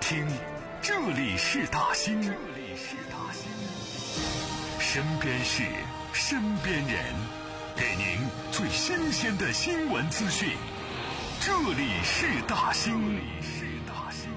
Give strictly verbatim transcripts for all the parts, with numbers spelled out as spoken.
听，这里是大兴，这里是大兴，身边事，身边人，给您最新鲜的新闻资讯。这里是大兴，这里是大兴。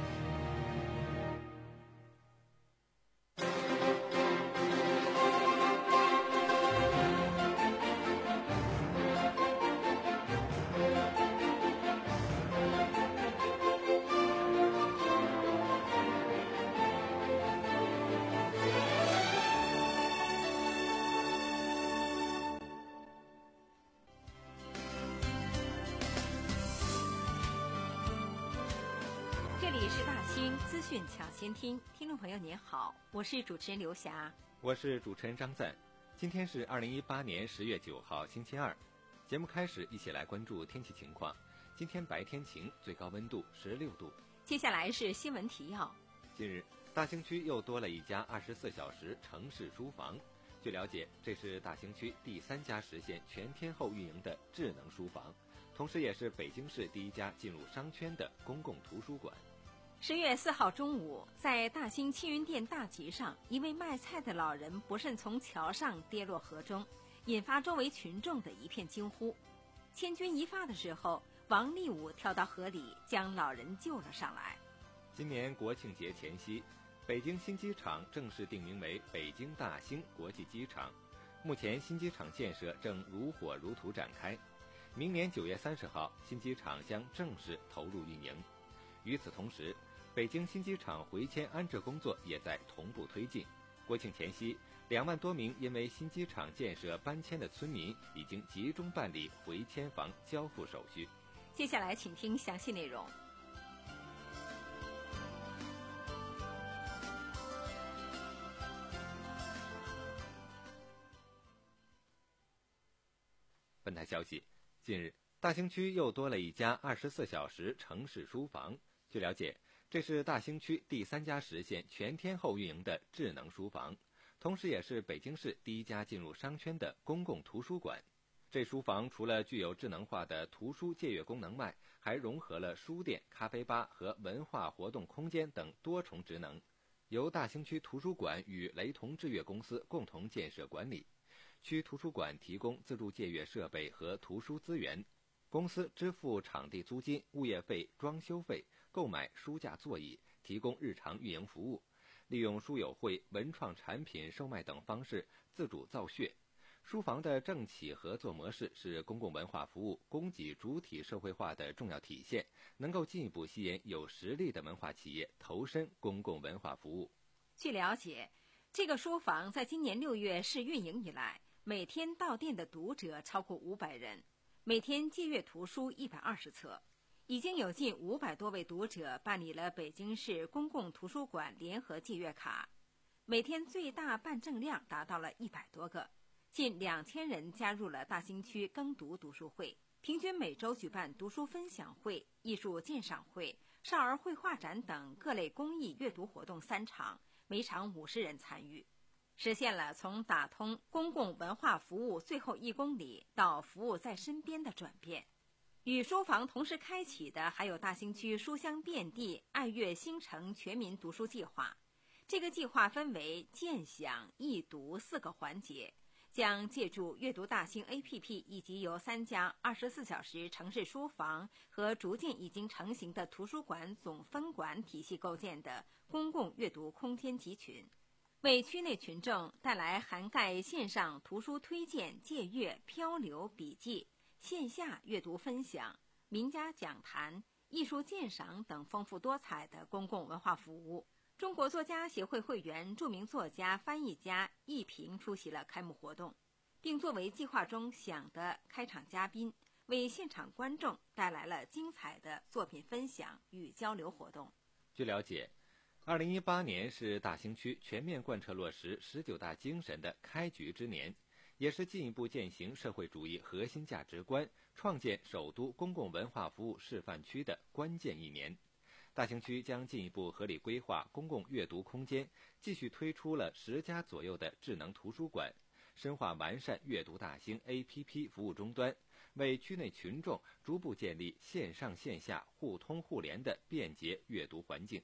这里是大兴资讯抢先听，听众朋友您好，我是主持人刘霞， 我是主持人张赞。今天是二零一八年十月九号，星期二。节目开始，一起来关注天气情况。今天白天晴，最高温度十六度。 接下来是新闻提要。 近日，大兴区又多了一家二十四小时城市书房。据了解，这是大兴区第三家实现全天候运营的智能书房，同时也是北京市第一家进入商圈的公共图书馆。 十月四号中午，在大兴庆云店大集上，一位卖菜的老人不慎从桥上跌落河中，引发周围群众的一片惊呼。千钧一发的时候，王立武跳到河里将老人救了上来。 今年国庆节前夕，北京新机场正式定名为北京大兴国际机场。目前新机场建设正如火如荼展开，明年九月三十号，新机场将正式投入运营。与此同时，北京新机场回迁安置工作也在同步推进。国庆前夕，两万多名因为新机场建设搬迁的村民已经集中办理回迁房交付手续。 接下来请听详细内容。 本台消息，近日，大兴区又多了一家二十四小时城市书房。据了解，这是大兴区第三家实现全天候运营的智能书房，同时也是北京市第一家进入商圈的公共图书馆。这书房除了具有智能化的图书借阅功能外，还融合了书店、咖啡吧和文化活动空间等多重职能，由大兴区图书馆与雷同智阅公司共同建设管理。区图书馆提供自助借阅设备和图书资源，公司支付场地租金、物业费、装修费，购买书架座椅，提供日常运营服务，利用书友会、文创产品售卖等方式自主造血。书房的政企合作模式是公共文化服务供给主体社会化的重要体现，能够进一步吸引有实力的文化企业投身公共文化服务。 据了解，这个书房在今年六月试运营以来，每天到店的读者超过五百人，每天借阅图书一百二十册，已经有近五百多位读者办理了北京市公共图书馆联合借阅卡，每天最大办证量达到了一百多个，近两千人加入了大兴区耕读读书会，平均每周举办读书分享会、艺术鉴赏会、少儿绘画展等各类公益阅读活动三场，每场五十人参与，实现了从打通公共文化服务最后一公里到服务在身边的转变。与书房同时开启的还有大兴区书香遍地、爱阅新城全民读书计划。这个计划分为鉴享、易读四个环节，将借助阅读大兴 A P P 以及由三家二十四小时城市书房和逐渐已经成型的图书馆总分馆体系构建的公共阅读空间集群，为区内群众带来涵盖线上图书推荐、借阅、漂流、笔记、线下阅读分享、名家讲坛、艺术鉴赏等丰富多彩的公共文化服务。中国作家协会会员、著名作家、翻译家易平出席了开幕活动，并作为计划中想的开场嘉宾，为现场观众带来了精彩的作品分享与交流活动。 据了解，二零一八年是大兴区全面贯彻落实十九大精神的开局之年，也是进一步践行社会主义核心价值观、创建首都公共文化服务示范区的关键一年。大兴区将进一步合理规划公共阅读空间，继续推出了十家左右的智能图书馆，深化完善阅读大兴 A P P 服务终端，为区内群众逐步建立线上线下互通互联的便捷阅读环境，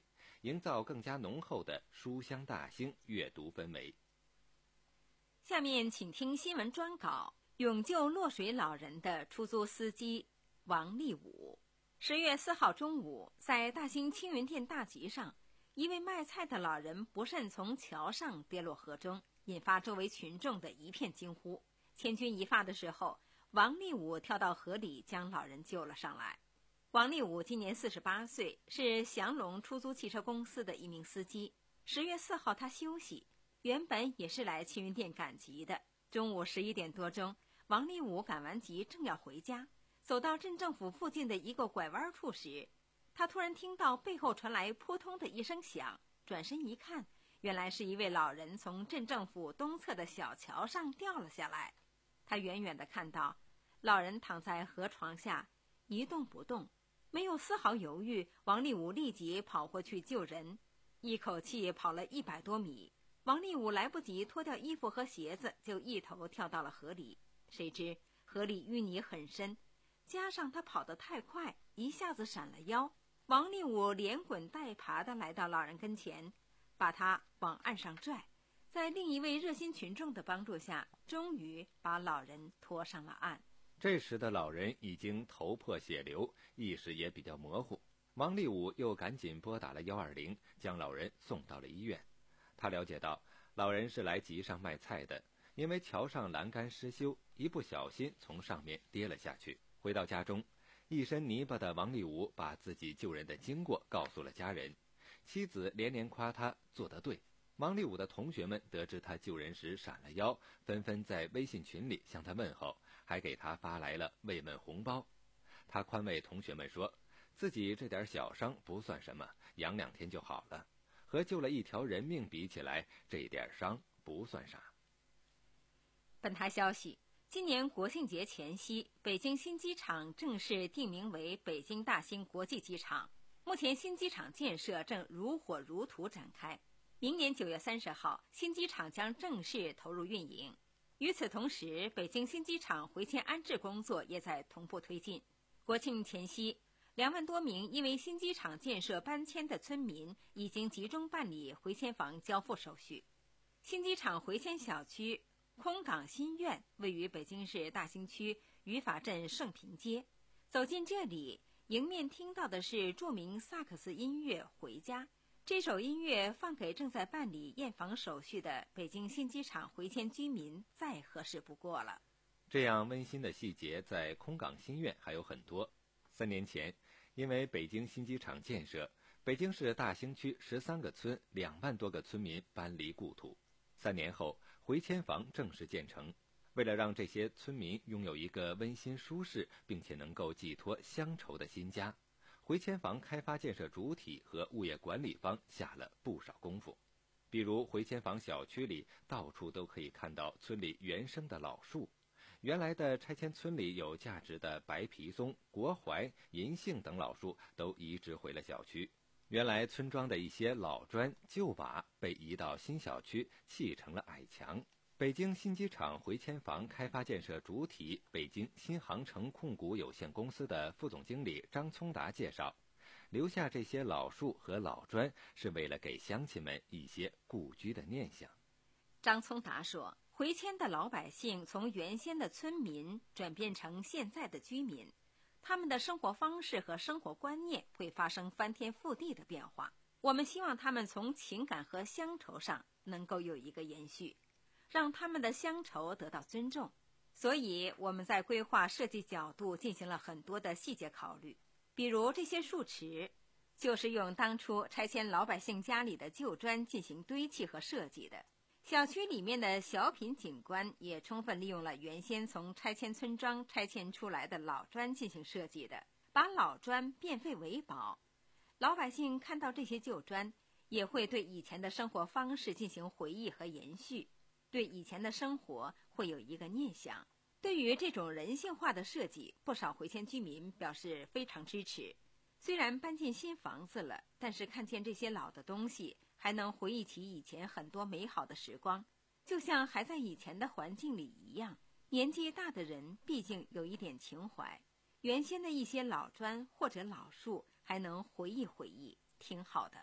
营造更加浓厚的书香大兴阅读氛围。 下面请听新闻专稿：永救落水老人的出租司机王立武。十月四号中午，在大兴青云店大集上，一位卖菜的老人不慎从桥上跌落河中，引发周围群众的一片惊呼。千钧一发的时候，王立武跳到河里将老人救了上来。王立武今年四十八岁，是祥龙出租汽车公司的一名司机。十月四号他休息，原本也是来青云店赶集的。中午十一点多钟，王立武赶完集正要回家，走到镇政府附近的一个拐弯处时，他突然听到背后传来扑通的一声响，转身一看，原来是一位老人从镇政府东侧的小桥上掉了下来。他远远地看到老人躺在河床下一动不动，没有丝毫犹豫，王立武立即跑过去救人，一口气跑了一百多米。王立武来不及脱掉衣服和鞋子，就一头跳到了河里。谁知河里淤泥很深，加上他跑得太快，一下子闪了腰。王立武连滚带爬地来到老人跟前，把他往岸上拽，在另一位热心群众的帮助下，终于把老人拖上了岸。 这时的老人已经头破血流，意识也比较模糊。王立武又赶紧拨打了一二零，将老人送到了医院。他了解到老人是来集上卖菜的，因为桥上栏杆失修，一不小心从上面跌了下去。回到家中，一身泥巴的王立武把自己救人的经过告诉了家人，妻子连连夸他做得对。王立武的同学们得知他救人时闪了腰，纷纷在微信群里向他问候，还给他发来了慰问红包。他宽慰同学们说，自己这点小伤不算什么，养两天就好了，和救了一条人命比起来，这点伤不算啥。 本台消息，今年国庆节前夕，北京新机场正式定名为北京大兴国际机场。目前新机场建设正如火如荼展开，明年九月三十号，新机场将正式投入运营。与此同时，北京新机场回迁安置工作也在同步推进。国庆前夕，两万多名因为新机场建设搬迁的村民已经集中办理回迁房交付手续。新机场回迁小区空港新苑位于北京市大兴区语法镇盛平街。走进这里，迎面听到的是著名萨克斯音乐《回家》。这首音乐放给正在办理验房手续的北京新机场回迁居民再合适不过了。 这样温馨的细节在空港新苑还有很多。三年前，因为北京新机场建设，北京市大兴区十三个村两万多个村民搬离故土。三年后，回迁房正式建成。为了让这些村民拥有一个温馨舒适并且能够寄托乡愁的新家，回迁房开发建设主体和物业管理方下了不少功夫。比如回迁房小区里到处都可以看到村里原生的老树，原来的拆迁村里有价值的白皮松、国槐、银杏等老树都移植回了小区。原来村庄的一些老砖旧瓦被移到新小区，砌成了矮墙。北京新机场回迁房开发建设主体北京新航城控股有限公司的副总经理张聪达介绍，留下这些老树和老砖是为了给乡亲们一些故居的念想。 张聪达说，回迁的老百姓从原先的村民转变成现在的居民，他们的生活方式和生活观念会发生翻天覆地的变化。我们希望他们从情感和乡愁上能够有一个延续，让他们的乡愁得到尊重。所以我们在规划设计角度进行了很多的细节考虑，比如这些树池就是用当初拆迁老百姓家里的旧砖进行堆砌和设计的。小区里面的小品景观也充分利用了原先从拆迁村庄拆迁出来的老砖进行设计的，把老砖变废为宝。老百姓看到这些旧砖，也会对以前的生活方式进行回忆和延续，对以前的生活会有一个念想。对于这种人性化的设计，不少回迁居民表示非常支持。虽然搬进新房子了，但是看见这些老的东西，还能回忆起以前很多美好的时光，就像还在以前的环境里一样。年纪大的人毕竟有一点情怀，原先的一些老砖或者老树还能回忆回忆，挺好的。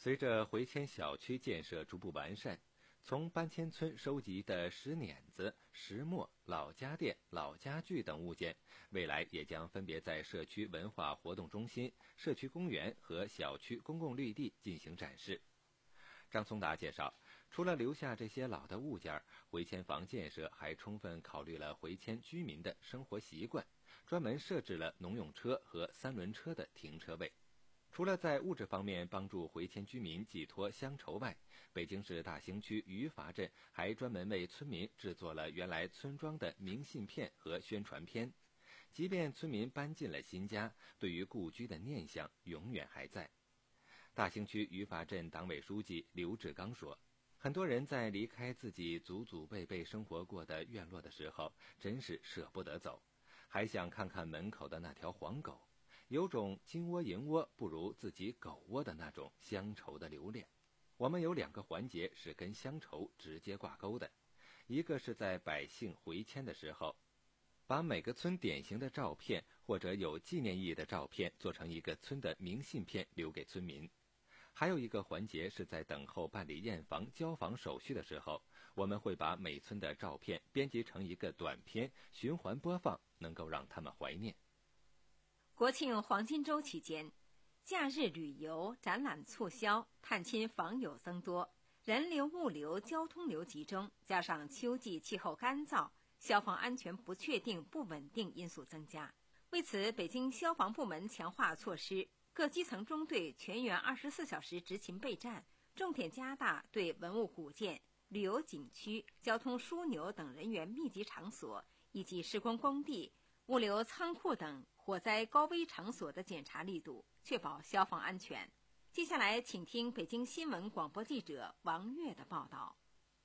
随着回迁小区建设逐步完善，从搬迁村收集的石碾子、石磨、老家电、老家具等物件，未来也将分别在社区文化活动中心、社区公园和小区公共绿地进行展示。张松达介绍，除了留下这些老的物件，回迁房建设还充分考虑了回迁居民的生活习惯，专门设置了农用车和三轮车的停车位。除了在物质方面帮助回迁居民寄托乡愁外，北京市大兴区余华镇还专门为村民制作了原来村庄的明信片和宣传片。即便村民搬进了新家，对于故居的念想永远还在。大兴区余华镇党委书记刘志刚说，很多人在离开自己祖祖辈辈生活过的院落的时候，真是舍不得走，还想看看门口的那条黄狗，有种金窝银窝不如自己狗窝的那种乡愁的留恋。我们有两个环节是跟乡愁直接挂钩的，一个是在百姓回迁的时候，把每个村典型的照片或者有纪念意义的照片做成一个村的明信片留给村民。还有一个环节是在等候办理验房交房手续的时候，我们会把每村的照片编辑成一个短片，循环播放，能够让他们怀念。 国庆黄金周期间，假日旅游、展览促销、探亲访友增多，人流、物流、交通流集中，加上秋季气候干燥，消防安全不确定、不稳定因素增加。为此，北京消防部门强化措施，各基层中队全员二十四小时执勤备战，重点加大对文物古建、旅游景区、交通枢纽等人员密集场所以及施工工地、物流仓库等火灾高危场所的检查力度，确保消防安全。接下来，请听北京新闻广播记者王悦的报道。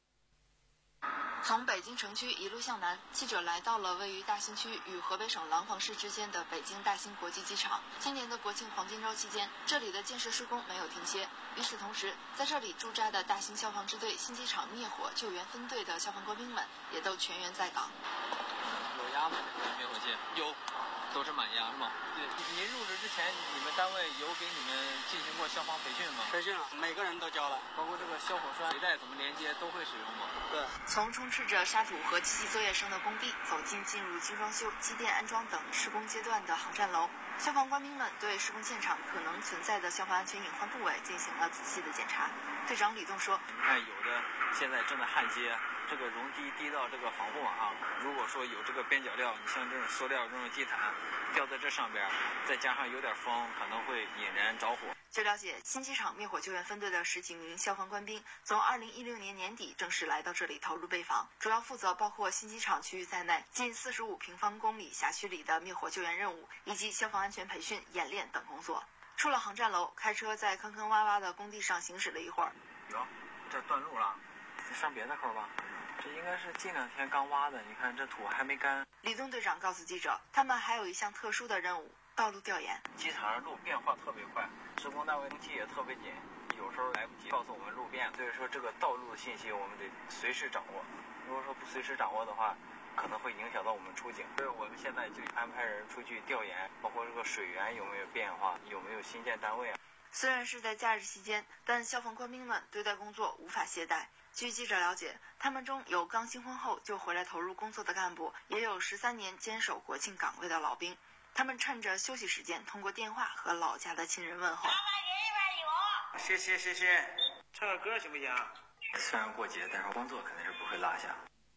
从北京城区一路向南，记者来到了位于大兴区与河北省廊坊市之间的北京大兴国际机场。今年的国庆黄金周期间，这里的建设施工没有停歇。与此同时，在这里驻扎的大兴消防支队新机场灭火救援分队的消防官兵们也都全员在岗。 有压吗？灭火器有，都是满压是吗？对。您入职之前，你们单位有给你们进行过消防培训吗？ 培训了，每个人都教了， 包括这个消火栓、水带怎么连接都会使用吗？ 对。 从充斥着沙土和机器作业声的工地走进进入精装修、机电安装等施工阶段的航站楼，消防官兵们对施工现场可能存在的消防安全隐患部位进行了仔细的检查。队长李栋说：“ 你看，有的现在正在焊接，这个容积低到这个防护网上，如果说有这个边角料，你像这种塑料、这种地毯掉在这上边，再加上有点风，可能会引燃着火。” 据了解，新机场灭火救援分队的十几名消防官兵从二零一六年年底正式来到这里投入备防，主要负责包括新机场区域在内近四十五平方公里辖区里的灭火救援任务以及消防安全培训、演练等工作。出了航站楼，开车在坑坑洼洼的工地上行驶了一会儿。 哟，这断路了，你上别的口吧。这应该是近两天刚挖的，你看这土还没干。 李东队长告诉记者，他们还有一项特殊的任务——道路调研。 机场上路变化特别快，施工单位工期也特别紧，有时候来不及告诉我们路变，所以说这个道路的信息我们得随时掌握。如果说不随时掌握的话，可能会影响到我们出警。所以我们现在就安排人出去调研，包括这个水源有没有变化，有没有新建单位啊。 虽然是在假日期间，但消防官兵们对待工作无法懈怠。据记者了解，他们中有刚新婚后就回来投入工作的干部，也有十三年坚守国庆岗位的老兵。他们趁着休息时间，通过电话和老家的亲人问候。 谢谢谢谢，唱个歌行不行？ 虽然过节，但是工作肯定是不会落下。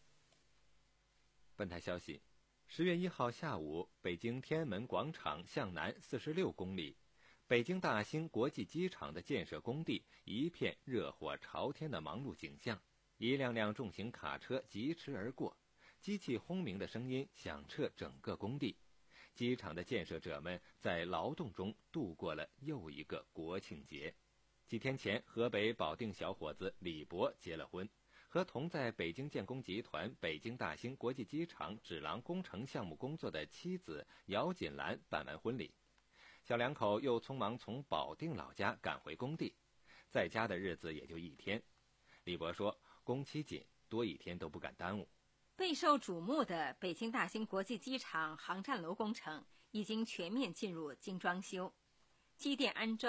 本台消息，十月一号下午，北京天安门广场向南四十六公里，北京大兴国际机场的建设工地一片热火朝天的忙碌景象。一辆辆重型卡车疾驰而过，机器轰鸣的声音响彻整个工地。机场的建设者们在劳动中度过了又一个国庆节。几天前，河北保定小伙子李博结了婚，和同在北京建工集团北京大兴国际机场指廊工程项目工作的妻子姚锦兰办完婚礼。小两口又匆忙从保定老家赶回工地，在家的日子也就一天。李博说，工期紧，多一天都不敢耽误。 备受瞩目的北京大兴国际机场航站楼工程已经全面进入精装修，机电安装、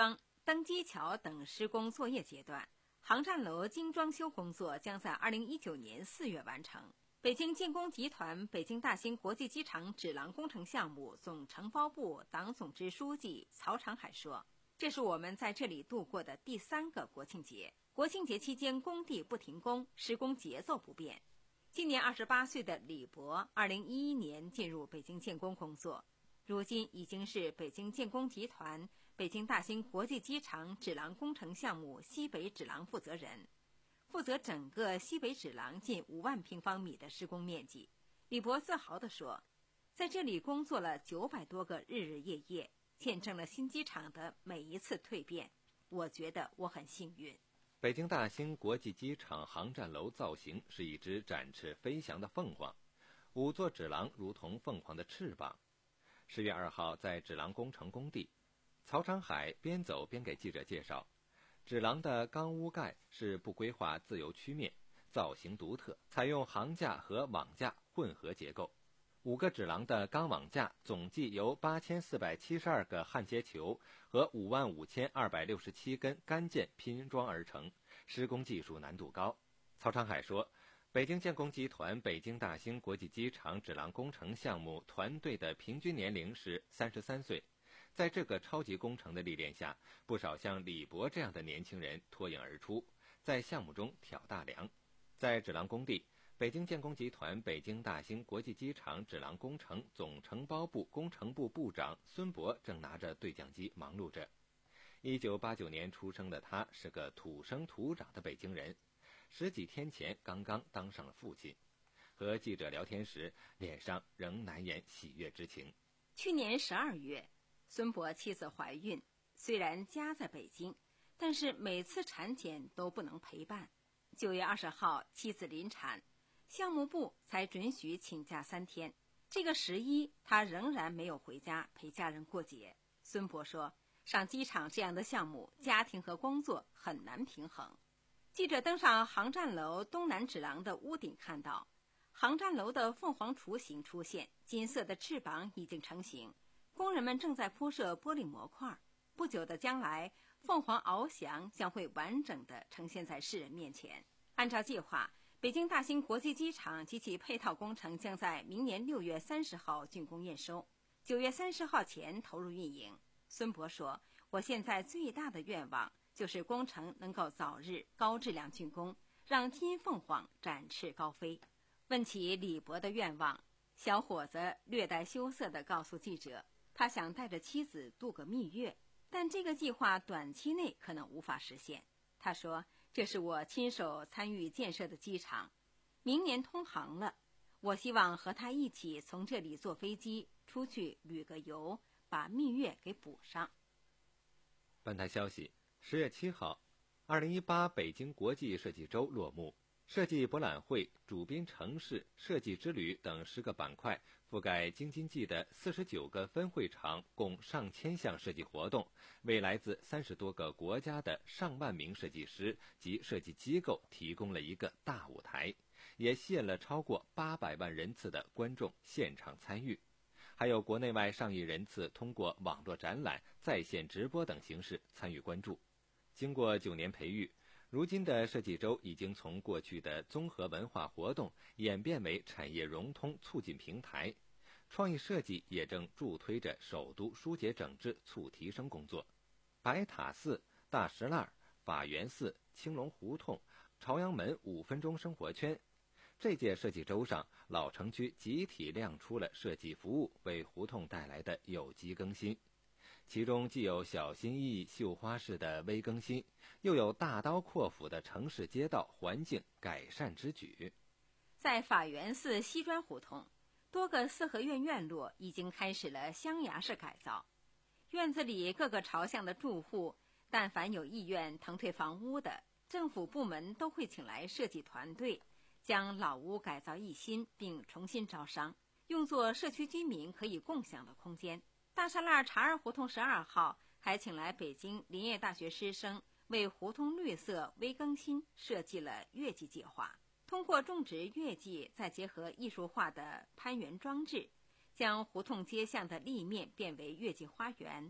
登基桥等施工作业阶段，航站楼精装修工作将在二零一九年四月完成。北京建工集团北京大兴国际机场指廊工程项目总承包部党总支书记曹长海说，这是我们在这里度过的第三个国庆节。国庆节期间工地不停工，施工节奏不变。今年二十八岁的李博，二零一一年进入北京建工工作，如今已经是北京建工集团北京大兴国际机场指廊工程项目西北指廊负责人，负责整个西北指廊近五万平方米的施工面积。李博自豪地说，在这里工作了九百多个日日夜夜，见证了新机场的每一次蜕变。我觉得我很幸运。 北京大兴国际机场航站楼造型是一只展翅飞翔的凤凰，五座指廊如同凤凰的翅膀。十月二号，在指廊工程工地，曹长海边走边给记者介绍，指廊的钢屋盖是不规划自由曲面，造型独特，采用桁架和网架混合结构。五个指廊的钢网架总计由八千四百七十二个焊接球和五万五千二百六十七根干件拼装而成，施工技术难度高。曹长海说，北京建工集团北京大兴国际机场指廊工程项目团队的平均年龄是三十三岁，在这个超级工程的历练下，不少像李博这样的年轻人脱颖而出，在项目中挑大梁。在指廊工地，北京建工集团北京大兴国际机场指廊工程总承包部工程部部长孙博正拿着对讲机忙碌着。一九八九年出生的他是个土生土长的北京人，十几天前刚刚当上了父亲。和记者聊天时，脸上仍难掩喜悦之情。 去年十二月，孙博妻子怀孕，虽然家在北京，但是每次产检都不能陪伴。九月二十号，妻子临产，项目部才准许请假三天。这个十一，他仍然没有回家陪家人过节。孙博说，上机场这样的项目，家庭和工作很难平衡。记者登上航站楼东南指廊的屋顶，看到航站楼的凤凰雏形出现，金色的翅膀已经成型，工人们正在铺设玻璃模块。不久的将来，凤凰翱翔将会完整地呈现在世人面前。按照计划，北京大兴国际机场及其配套工程将在明年六月三十号竣工验收，九月三十号前投入运营。孙博说，我现在最大的愿望就是工程能够早日高质量竣工，让金凤凰展翅高飞。问起李博的愿望，小伙子略带羞涩地告诉记者，他想带着妻子度个蜜月，但这个计划短期内可能无法实现。他说，这是我亲手参与建设的机场，明年通航了，我希望和他一起从这里坐飞机出去旅个游，把蜜月给补上。 本台消息，十月七号，二零一八北京国际设计周落幕。设计博览会、主宾城市、设计之旅等十个板块，覆盖京津冀的四十九个分会场，共上千项设计活动，为来自三十多个国家的上万名设计师及设计机构提供了一个大舞台，也吸引了超过八百万人次的观众现场参与，还有国内外上亿人次通过网络展览、在线直播等形式参与关注。经过九年培育，如今的设计周已经从过去的综合文化活动演变为产业融通促进平台，创意设计也正助推着首都疏解整治促提升工作。白塔寺、大石栏、法源寺、青龙胡同、朝阳门五分钟生活圈，这届设计周上，老城区集体亮出了设计服务为胡同带来的有机更新。其中既有小心翼翼绣花式的微更新，又有大刀阔斧的城市街道环境改善之举。 在法源寺西砖胡同，多个四合院院落已经开始了象牙式改造。院子里各个朝向的住户，但凡有意愿腾退房屋的，政府部门都会请来设计团队，将老屋改造一新，并重新招商，用作社区居民可以共享的空间。大栅栏茶儿胡同十二号还请来北京林业大学师生，为胡同绿色微更新设计了月季计划。通过种植月季，再结合艺术化的攀援装置，将胡同街巷的立面变为月季花园。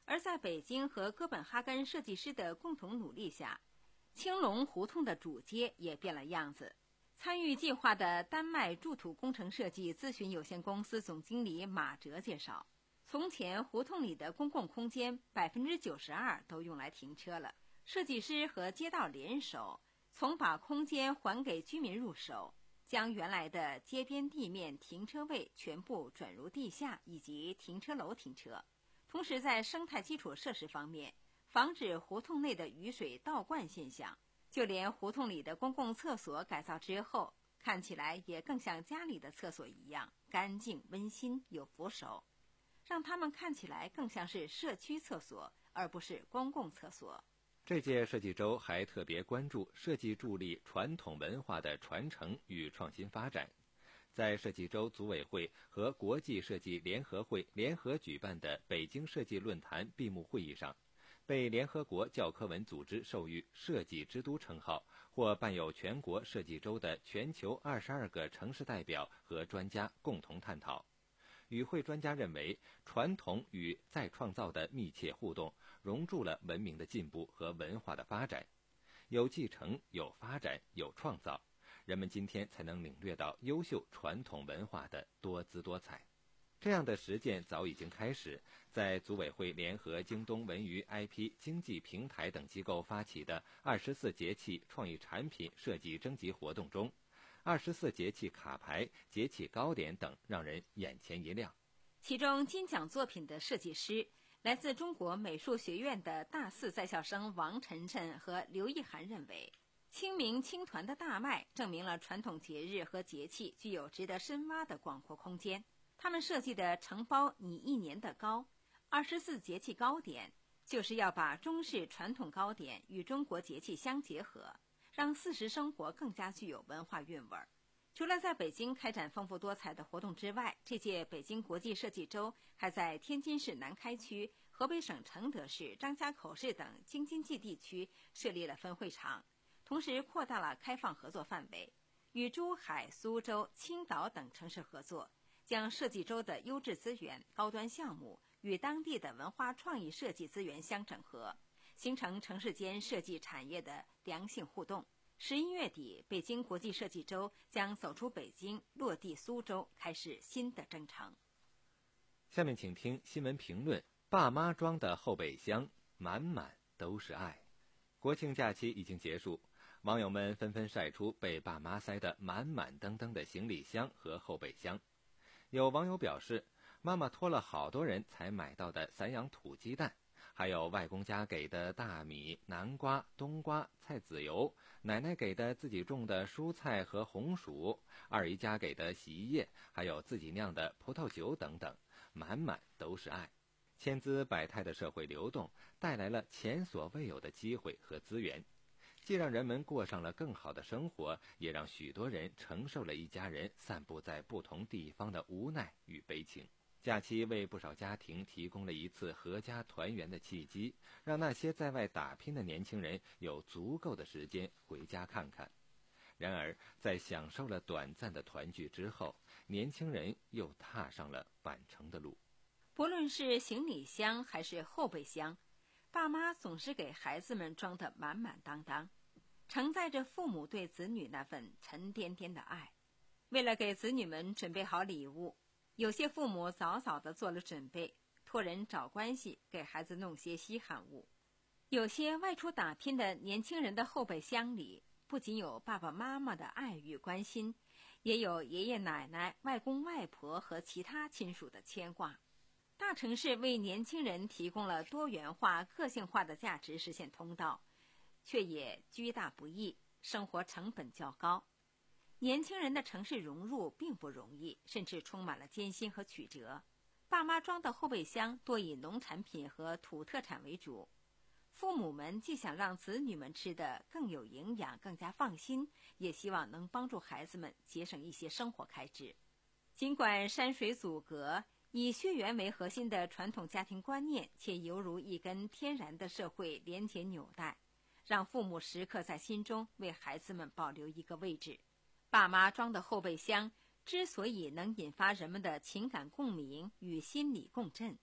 而在北京和哥本哈根设计师的共同努力下，青龙胡同的主街也变了样子。参与计划的丹麦筑土工程设计咨询有限公司总经理马哲介绍，从前胡同里的公共空间 百分之九十二 都用来停车了。设计师和街道联手，从把空间还给居民入手，将原来的街边地面停车位全部转入地下以及停车楼停车。同时在生态基础设施方面，防止胡同内的雨水倒灌现象，就连胡同里的公共厕所改造之后，看起来也更像家里的厕所一样干净温馨有扶手，让他们看起来更像是社区厕所而不是公共厕所。 这届设计周还特别关注设计助力传统文化的传承与创新发展。在设计周组委会和国际设计联合会联合举办的北京设计论坛闭幕会议上，被联合国教科文组织授予设计之都称号或办有全国设计周的全球二十二个城市代表和专家共同探讨。与会专家认为，传统与再创造的密切互动融入了文明的进步和文化的发展，有继承，有发展，有创造，人们今天才能领略到优秀传统文化的多姿多彩。这样的实践早已经开始，在组委会联合京东文娱 I P 经济平台等机构发起的二十四节气创意产品设计征集活动中，二十四节气卡牌、节气糕点等让人眼前一亮。 其中金奖作品的设计师来自中国美术学院的大四在校生王晨晨和刘一涵认为，清明青团的大麦证明了传统节日和节气具有值得深挖的广阔空间。他们设计的承包你一年的糕二十四节气糕点，就是要把中式传统糕点与中国节气相结合，让四时生活更加具有文化韵味儿。除了在北京开展丰富多彩的活动之外，这届北京国际设计周还在天津市南开区、河北省承德市、张家口市等京津冀地区设立了分会场，同时扩大了开放合作范围，与珠海、苏州、青岛等城市合作，将设计周的优质资源、高端项目与当地的文化创意设计资源相整合，形成城市间设计产业的良性互动。十一月底，北京国际设计周将走出北京，落地苏州，开始新的征程。 下面请听新闻评论：爸妈装的后备箱满满都是爱。国庆假期已经结束，网友们纷纷晒出被爸妈塞得满满登登的行李箱和后备箱。有网友表示，妈妈托了好多人才买到的散养土鸡蛋，还有外公家给的大米、南瓜、冬瓜、菜籽油，奶奶给的自己种的蔬菜和红薯，二姨家给的洗衣液，还有自己酿的葡萄酒等等，满满都是爱。千姿百态的社会流动带来了前所未有的机会和资源，既让人们过上了更好的生活，也让许多人承受了一家人散布在不同地方的无奈与悲情。假期为不少家庭提供了一次合家团圆的契机，让那些在外打拼的年轻人有足够的时间回家看看。然而，在享受了短暂的团聚之后，年轻人又踏上了返程的路。 不论是行李箱还是后备箱，爸妈总是给孩子们装得满满当当，承载着父母对子女那份沉甸甸的爱。为了给子女们准备好礼物，有些父母早早地做了准备，托人找关系给孩子弄些稀罕物。有些外出打拼的年轻人的后备箱里，不仅有爸爸妈妈的爱与关心，也有爷爷奶奶、外公外婆和其他亲属的牵挂。大城市为年轻人提供了多元化、个性化的价值实现通道，却也居大不易，生活成本较高。年轻人的城市融入并不容易，甚至充满了艰辛和曲折。爸妈装的后备箱多以农产品和土特产为主，父母们既想让子女们吃得更有营养、更加放心，也希望能帮助孩子们节省一些生活开支。尽管山水阻隔，以血缘为核心的传统家庭观念，且犹如一根天然的社会连结纽带，让父母时刻在心中为孩子们保留一个位置。爸妈装的后备箱之所以能引发人们的情感共鸣与心理共振，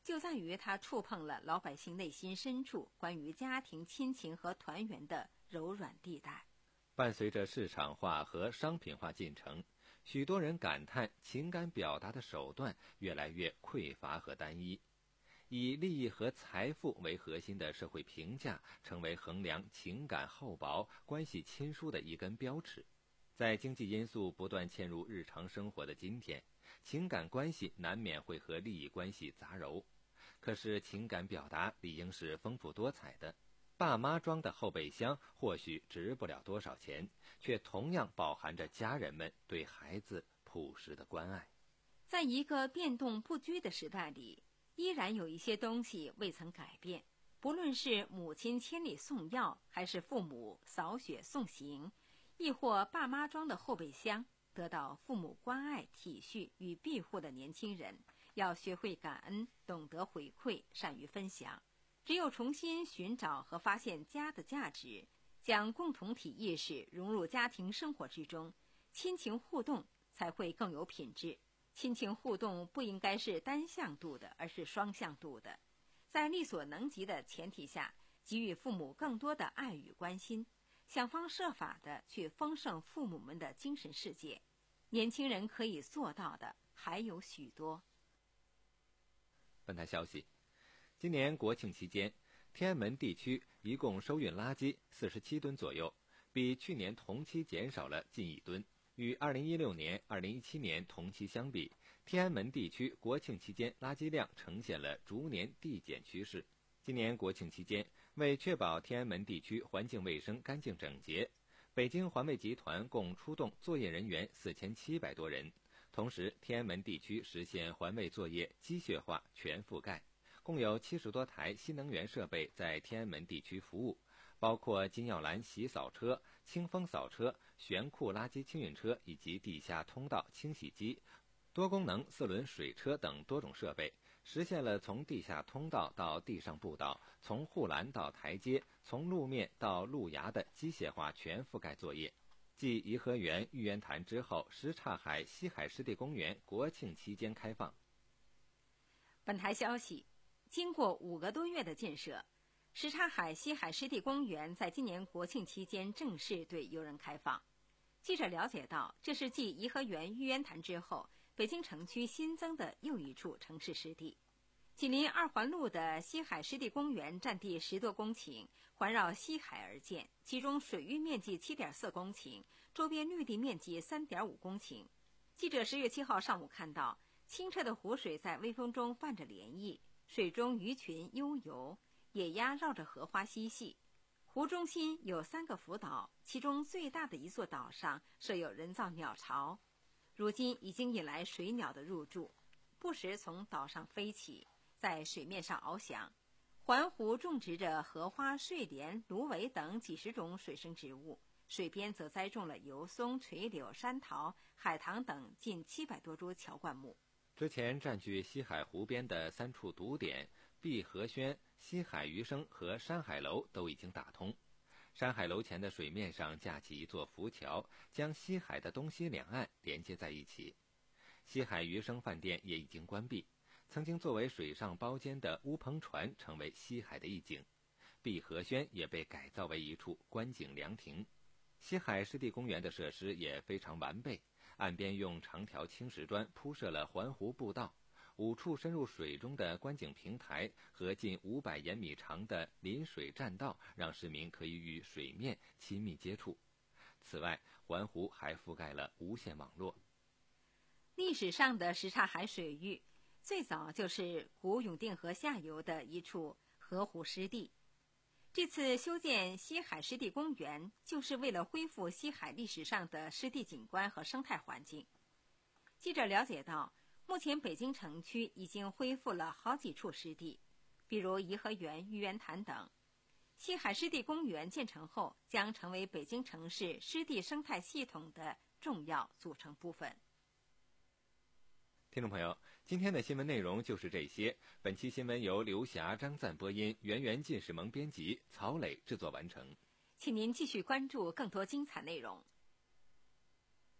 就在于它触碰了老百姓内心深处关于家庭亲情和团圆的柔软地带。 伴随着市场化和商品化进程，许多人感叹情感表达的手段越来越匮乏和单一，以利益和财富为核心的社会评价成为衡量情感厚薄、关系亲疏的一根标尺。在经济因素不断嵌入日常生活的今天，情感关系难免会和利益关系杂糅。可是情感表达理应是丰富多彩的，爸妈装的后备箱或许值不了多少钱，却同样饱含着家人们对孩子朴实的关爱。 在一个变动不居的时代里，依然有一些东西未曾改变，不论是母亲千里送药，还是父母扫雪送行，亦或爸妈装的后备箱，得到父母关爱、体恤与庇护的年轻人，要学会感恩，懂得回馈，善于分享。只有重新寻找和发现家的价值，将共同体意识融入家庭生活之中，亲情互动才会更有品质。亲情互动不应该是单向度的，而是双向度的。在力所能及的前提下，给予父母更多的爱与关心，想方设法的去丰盛父母们的精神世界。年轻人可以做到的还有许多。 本台消息，今年国庆期间，天安门地区一共收运垃圾四十七吨左右，比去年同期减少了近一吨。与二零一六年、二零一七年同期相比，天安门地区国庆期间垃圾量呈现了逐年递减趋势。今年国庆期间，为确保天安门地区环境卫生干净整洁，北京环卫集团共出动作业人员四千七百多人。同时，天安门地区实现环卫作业机械化全覆盖，共有七十多台新能源设备在天安门地区服务，包括金耀蓝洗扫车、清风扫车、悬库垃圾清运车以及地下通道清洗机、多功能四轮水车等多种设备，实现了从地下通道到地上步道、从护栏到台阶、从路面到路牙的机械化全覆盖作业。继颐和园、玉渊潭之后，什刹海西海湿地公园国庆期间开放。 本台消息，经过五个多月的建设，什刹海西海湿地公园在今年国庆期间正式对游人开放。记者了解到，这是继颐和园、玉渊潭之后，北京城区新增的又一处城市湿地。紧邻二环路的西海湿地公园占地十多公顷，环绕西海而建，其中水域面积 七点四公顷，周边绿地面积 三点五公顷。记者十月七号上午看到，清澈的湖水在微风中泛着涟漪，水中鱼群悠游，野鸭绕着荷花嬉戏。湖中心有三个浮岛，其中最大的一座岛上设有人造鸟巢，如今已经引来水鸟的入住，不时从岛上飞起，在水面上翱翔。环湖种植着荷花、睡莲、芦苇等几十种水生植物，水边则栽种了油松、垂柳、山桃、海棠等近七百多株乔灌木。 之前占据西海湖边的三处堵点碧荷轩、西海余生和山海楼都已经打通。山海楼前的水面上架起一座浮桥，将西海的东西两岸连接在一起。西海余生饭店也已经关闭，曾经作为水上包间的乌篷船成为西海的一景。碧荷轩也被改造为一处观景凉亭。西海湿地公园的设施也非常完备，岸边用长条青石砖铺设了环湖步道，五处深入水中的观景平台和近五百延米长的临水栈道，让市民可以与水面亲密接触。此外，环湖还覆盖了无线网络。 历史上的什刹海水域最早就是古永定河下游的一处河湖湿地。这次修建西海湿地公园，就是为了恢复西海历史上的湿地景观和生态环境。记者了解到，目前北京城区已经恢复了好几处湿地，比如颐和园、玉渊潭等。西海湿地公园建成后，将成为北京城市湿地生态系统的重要组成部分。 听众朋友，今天的新闻内容就是这些。本期新闻由刘霞、张赞播音，圆圆进士蒙编辑，曹磊制作完成。 请您继续关注更多精彩内容。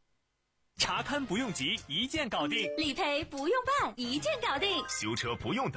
查勘不用急，一键搞定； 理赔不用办，一键搞定； 修车不用等。